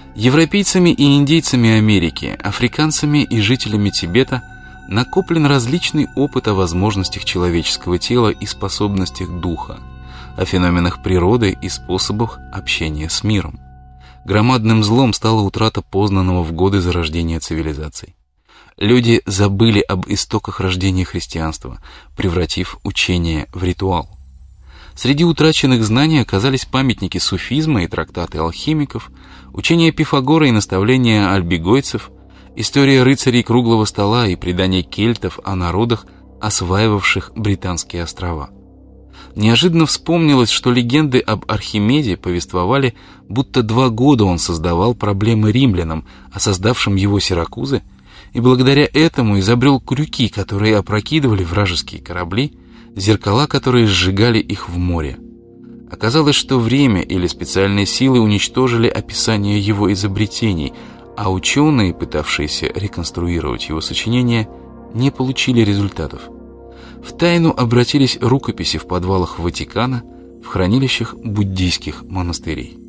Европейцами и индейцами Америки, африканцами и жителями Тибета накоплен различный опыт о возможностях человеческого тела и способностях духа, о феноменах природы и способах общения с миром. Громадным злом стала утрата познанного в годы зарождения цивилизаций. Люди забыли об истоках рождения христианства, превратив учение в ритуал. Среди утраченных знаний оказались памятники суфизма и трактаты алхимиков, учения Пифагора и наставления альбигойцев, история рыцарей круглого стола и предания кельтов о народах, осваивавших Британские острова. Неожиданно вспомнилось, что легенды об Архимеде повествовали, будто 2 года он создавал проблемы римлянам, а создавшим его Сиракузы, и благодаря этому изобрел крюки, которые опрокидывали вражеские корабли, зеркала, которые сжигали их в море. Оказалось, что время или специальные силы уничтожили описание его изобретений, а ученые, пытавшиеся реконструировать его сочинения, не получили результатов. В тайну обратились рукописи в подвалах Ватикана, в хранилищах буддийских монастырей.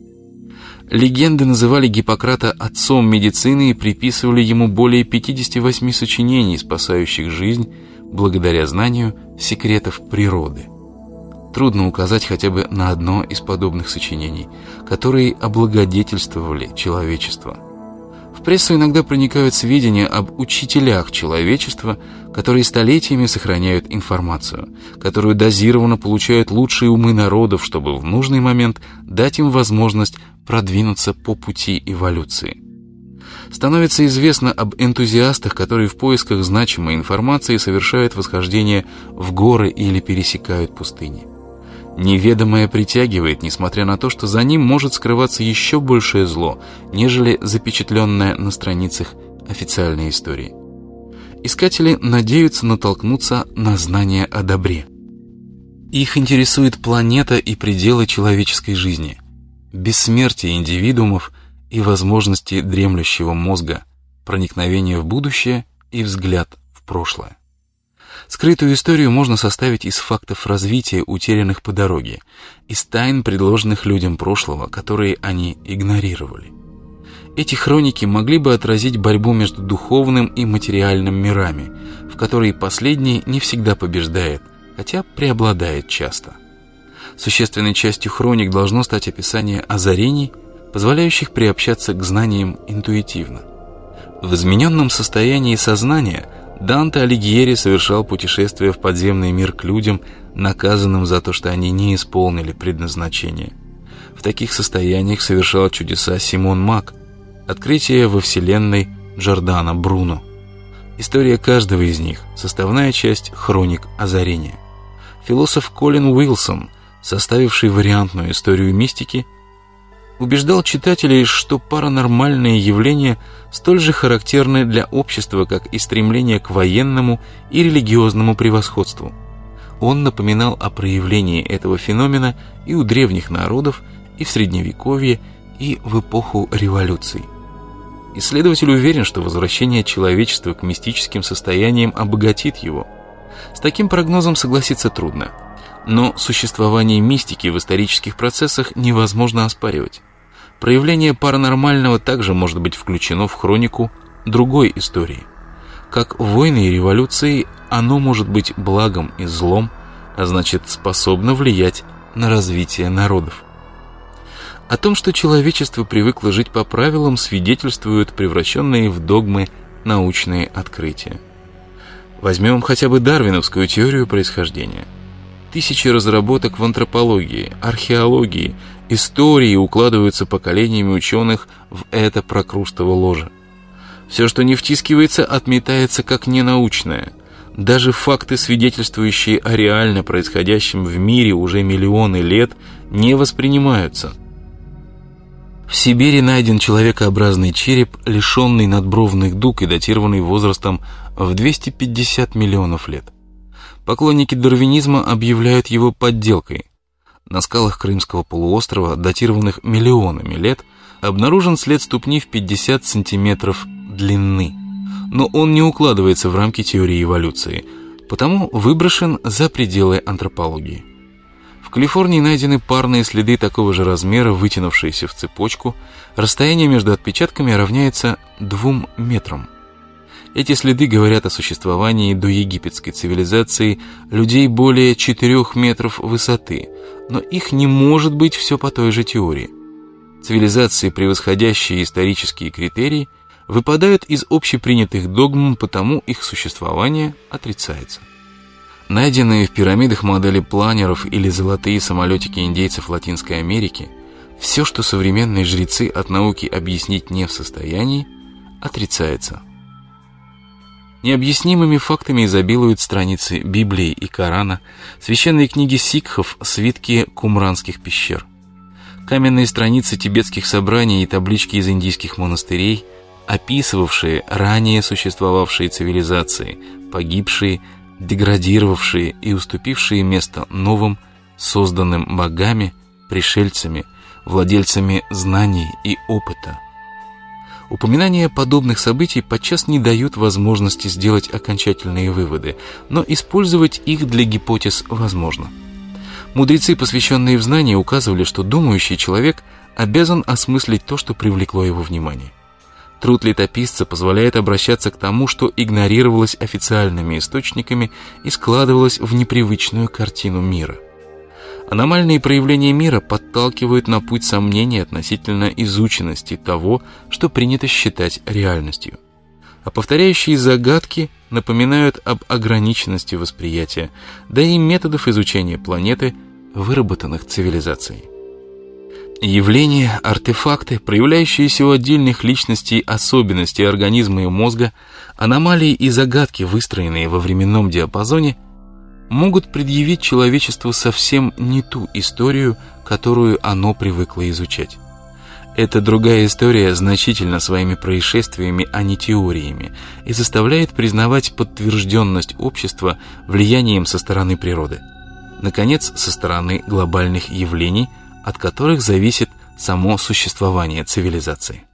Легенды называли Гиппократа отцом медицины и приписывали ему более 58 сочинений, спасающих жизнь благодаря знанию секретов природы. Трудно указать хотя бы на одно из подобных сочинений, которые облагодетельствовали человечество. В прессу иногда проникают сведения об учителях человечества, которые столетиями сохраняют информацию, которую дозированно получают лучшие умы народов, чтобы в нужный момент дать им возможность продвинуться по пути эволюции. Становится известно об энтузиастах, которые в поисках значимой информации совершают восхождение в горы или пересекают пустыни. Неведомое притягивает, несмотря на то, что за ним может скрываться еще большее зло, нежели запечатленное на страницах официальной истории. Искатели надеются натолкнуться на знания о добре. Их интересует планета и пределы человеческой жизни, бессмертие индивидуумов и возможности дремлющего мозга, проникновение в будущее и взгляд в прошлое. Скрытую историю можно составить из фактов развития, утерянных по дороге, из тайн, предложенных людям прошлого, которые они игнорировали. Эти хроники могли бы отразить борьбу между духовным и материальным мирами, в которой последний не всегда побеждает, хотя преобладает часто. Существенной частью хроник должно стать описание озарений, позволяющих приобщаться к знаниям интуитивно. В измененном состоянии сознания Данте Алигьери совершал путешествие в подземный мир к людям, наказанным за то, что они не исполнили предназначение. В таких состояниях совершал чудеса Симон Мак, открытие во вселенной Джордано Бруно. История каждого из них – составная часть хроник озарения. Философ Колин Уилсон, составивший вариантную историю мистики, убеждал читателей, что паранормальные явления столь же характерны для общества, как и стремление к военному и религиозному превосходству. Он напоминал о проявлении этого феномена и у древних народов, и в Средневековье, и в эпоху революций. Исследователь уверен, что возвращение человечества к мистическим состояниям обогатит его. С таким прогнозом согласиться трудно, но существование мистики в исторических процессах невозможно оспаривать. Проявление паранормального также может быть включено в хронику другой истории. Как войны и революции, оно может быть благом и злом, а значит способно влиять на развитие народов. О том, что человечество привыкло жить по правилам, свидетельствуют превращенные в догмы научные открытия. Возьмем хотя бы дарвиновскую теорию происхождения. Тысячи разработок в антропологии, археологии, истории укладываются поколениями ученых в это прокрустово ложе. Все, что не втискивается, отметается как ненаучное. Даже факты, свидетельствующие о реально происходящем в мире уже миллионы лет, не воспринимаются. В Сибири найден человекообразный череп, лишенный надбровных дуг и датированный возрастом в 250 миллионов лет. Поклонники дарвинизма объявляют его подделкой. На скалах Крымского полуострова, датированных миллионами лет, обнаружен след ступни в 50 сантиметров длины. Но он не укладывается в рамки теории эволюции, потому выброшен за пределы антропологии. В В Калифорнии найдены парные следы такого же размера, вытянувшиеся в цепочку. Расстояние между отпечатками равняется 2 метрам. Эти следы говорят о существовании до египетской цивилизации людей более 4 метров высоты, но их не может быть все по той же теории. Цивилизации, превосходящие исторические критерии, выпадают из общепринятых догм, потому их существование отрицается. Найденные в пирамидах модели планеров или золотые самолетики индейцев Латинской Америки, все, что современные жрецы от науки объяснить не в состоянии, отрицается. Необъяснимыми фактами изобилуют страницы Библии и Корана, священные книги сикхов, свитки кумранских пещер, каменные страницы тибетских собраний и таблички из индийских монастырей, описывавшие ранее существовавшие цивилизации, погибшие, деградировавшие и уступившие место новым, созданным богами, пришельцами, владельцами знаний и опыта. Упоминания подобных событий подчас не дают возможности сделать окончательные выводы, но использовать их для гипотез возможно. Мудрецы, посвященные в знания, указывали, что думающий человек обязан осмыслить то, что привлекло его внимание. Труд летописца позволяет обращаться к тому, что игнорировалось официальными источниками и складывалось в непривычную картину мира. Аномальные проявления мира подталкивают на путь сомнений относительно изученности того, что принято считать реальностью. А повторяющие загадки напоминают об ограниченности восприятия, да и методов изучения планеты, выработанных цивилизацией. Явления, артефакты, проявляющиеся у отдельных личностей особенности организма и мозга, аномалии и загадки, выстроенные во временном диапазоне, могут предъявить человечеству совсем не ту историю, которую оно привыкло изучать. Эта другая история значительна своими происшествиями, а не теориями, и заставляет признавать подтвержденность общества влиянием со стороны природы. Наконец, со стороны глобальных явлений, от которых зависит само существование цивилизации.